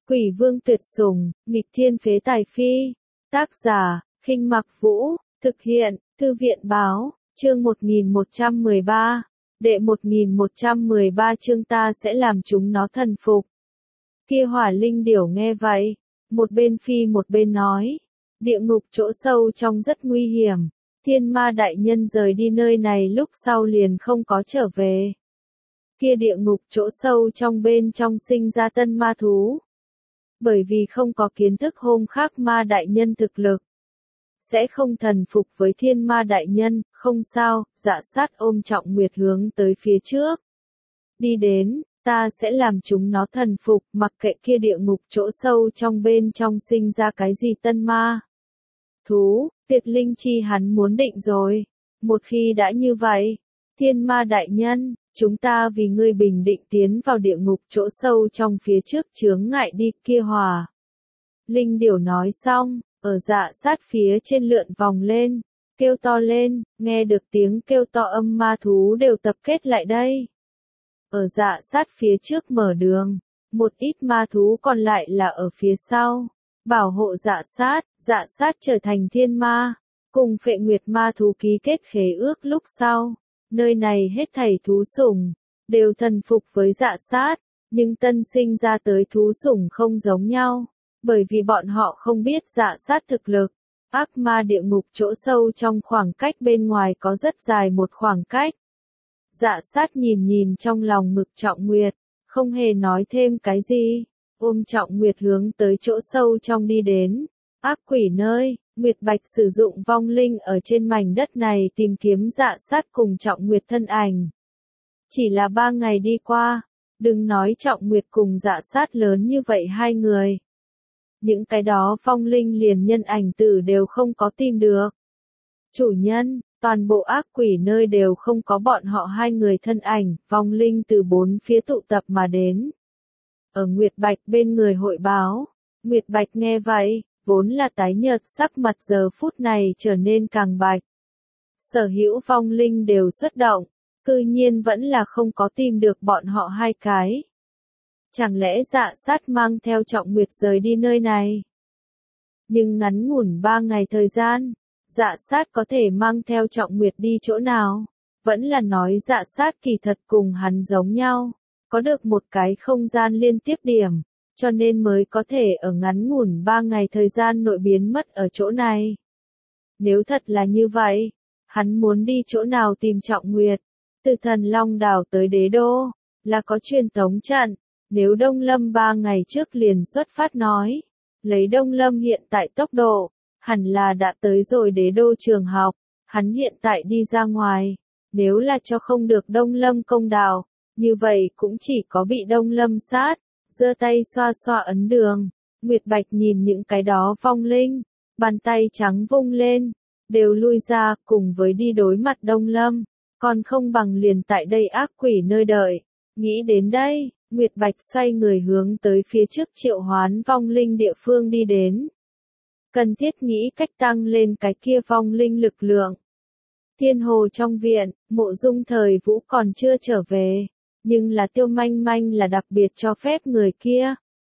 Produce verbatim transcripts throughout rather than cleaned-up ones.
Quỷ vương tuyệt sủng, nghịch thiên phế tài phi. Tác giả, Khinh Mặc Vũ, thực hiện, Thư viện báo, chương một nghìn một trăm mười ba. Đệ một nghìn một trăm mười ba chương ta sẽ làm chúng nó thần phục. Kia Hỏa Linh Điểu nghe vậy, một bên phi một bên nói, địa ngục chỗ sâu trong rất nguy hiểm, thiên ma đại nhân rời đi nơi này lúc sau liền không có trở về. Kia địa ngục chỗ sâu trong bên trong sinh ra tân ma thú. Bởi vì không có kiến thức hôm khác ma đại nhân thực lực, sẽ không thần phục với thiên ma đại nhân, không sao, Dạ Sát ôm Trọng Nguyệt hướng tới phía trước. Đi đến, ta sẽ làm chúng nó thần phục, mặc kệ kia địa ngục chỗ sâu trong bên trong sinh ra cái gì tân ma thú, Tuyệt Linh Chi hắn muốn định rồi. Một khi đã như vậy, thiên ma đại nhân, chúng ta vì ngươi bình định tiến vào địa ngục chỗ sâu trong phía trước chướng ngại đi. Kia Hỏa Linh Điểu nói xong, ở Dạ Sát phía trên lượn vòng lên, kêu to lên, nghe được tiếng kêu to âm ma thú đều tập kết lại đây. Ở Dạ Sát phía trước mở đường, một ít ma thú còn lại là ở phía sau, bảo hộ Dạ Sát. Dạ Sát trở thành thiên ma, cùng Phệ Nguyệt ma thú ký kết khế ước lúc sau, nơi này hết thảy thú sủng đều thần phục với Dạ Sát, nhưng tân sinh ra tới thú sủng không giống nhau, bởi vì bọn họ không biết Dạ Sát thực lực. Ác ma địa ngục chỗ sâu trong khoảng cách bên ngoài có rất dài một khoảng cách. Dạ Sát nhìn nhìn trong lòng ngực Trọng Nguyệt, không hề nói thêm cái gì, ôm Trọng Nguyệt hướng tới chỗ sâu trong đi đến. Ác quỷ nơi, Nguyệt Bạch sử dụng vong linh ở trên mảnh đất này tìm kiếm Dạ Sát cùng Trọng Nguyệt thân ảnh. Chỉ là ba ngày đi qua, đừng nói Trọng Nguyệt cùng Dạ Sát lớn như vậy hai người. Những cái đó vong linh liền nhân ảnh tử đều không có tìm được. Chủ nhân, toàn bộ ác quỷ nơi đều không có bọn họ hai người thân ảnh, vong linh từ bốn phía tụ tập mà đến. Ở Nguyệt Bạch bên người hội báo, Nguyệt Bạch nghe vậy, vốn là tái nhợt sắc mặt giờ phút này trở nên càng bạch. Sở hữu vong linh đều xuất động, cư nhiên vẫn là không có tìm được bọn họ hai cái. Chẳng lẽ Dạ Sát mang theo Trọng Nguyệt rời đi nơi này? Nhưng ngắn ngủn ba ngày thời gian, Dạ Sát có thể mang theo Trọng Nguyệt đi chỗ nào? Vẫn là nói Dạ Sát kỳ thật cùng hắn giống nhau, có được một cái không gian liên tiếp điểm, cho nên mới có thể ở ngắn ngủn ba ngày thời gian nội biến mất ở chỗ này. Nếu thật là như vậy, hắn muốn đi chỗ nào tìm Trọng Nguyệt? Từ Thần Long đảo tới Đế Đô, là có truyền tống trận. Nếu Đông Lâm ba ngày trước liền xuất phát nói, lấy Đông Lâm hiện tại tốc độ, hẳn là đã tới rồi Đế Đô trường học, hắn hiện tại đi ra ngoài, nếu là cho không được Đông Lâm công đạo, như vậy cũng chỉ có bị Đông Lâm sát, giơ tay xoa xoa ấn đường. Nguyệt Bạch nhìn những cái đó vong linh, bàn tay trắng vung lên, đều lui ra, cùng với đi đối mặt Đông Lâm, còn không bằng liền tại đây ác quỷ nơi đợi. Nghĩ đến đây, Nguyệt Bạch xoay người hướng tới phía trước triệu hoán vong linh địa phương đi đến. Cần thiết nghĩ cách tăng lên cái kia vong linh lực lượng. Thiên Hồ trong viện, Mộ Dung Thời Vũ còn chưa trở về, nhưng là Tiêu Manh Manh là đặc biệt cho phép người kia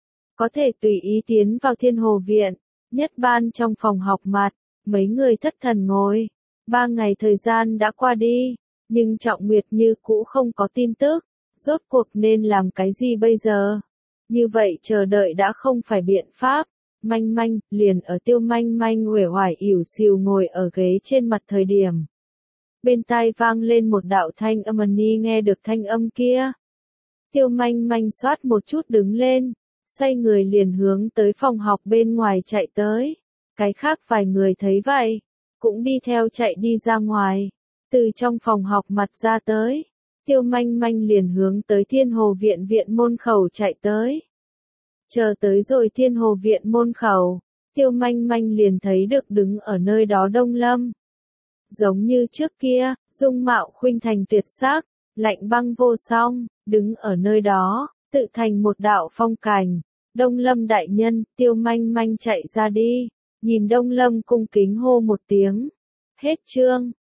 có thể tùy ý tiến vào Thiên Hồ viện. Nhất ban trong phòng học mặt, mấy người thất thần ngồi. Ba ngày thời gian đã qua đi, nhưng Trọng Nguyệt như cũ không có tin tức. Rốt cuộc nên làm cái gì bây giờ? Như vậy chờ đợi đã không phải biện pháp. Manh Manh, liền ở Tiêu Manh Manh uể oải ỉu xìu ngồi ở ghế trên mặt thời điểm. Bên tai vang lên một đạo thanh âm, Ni nghe được thanh âm kia. Tiêu Manh Manh xoát một chút đứng lên, xoay người liền hướng tới phòng học bên ngoài chạy tới. Cái khác vài người thấy vậy, cũng đi theo chạy đi ra ngoài, từ trong phòng học mặt ra tới. Tiêu Manh Manh liền hướng tới Thiên Hồ viện viện môn khẩu chạy tới. Chờ tới rồi Thiên Hồ viện môn khẩu, Tiêu Manh Manh liền thấy được đứng ở nơi đó Đông Lâm. Giống như trước kia, dung mạo khuynh thành tuyệt sắc, lạnh băng vô song, đứng ở nơi đó, tự thành một đạo phong cảnh. Đông Lâm đại nhân, Tiêu Manh Manh chạy ra đi, nhìn Đông Lâm cung kính hô một tiếng. Hết chương.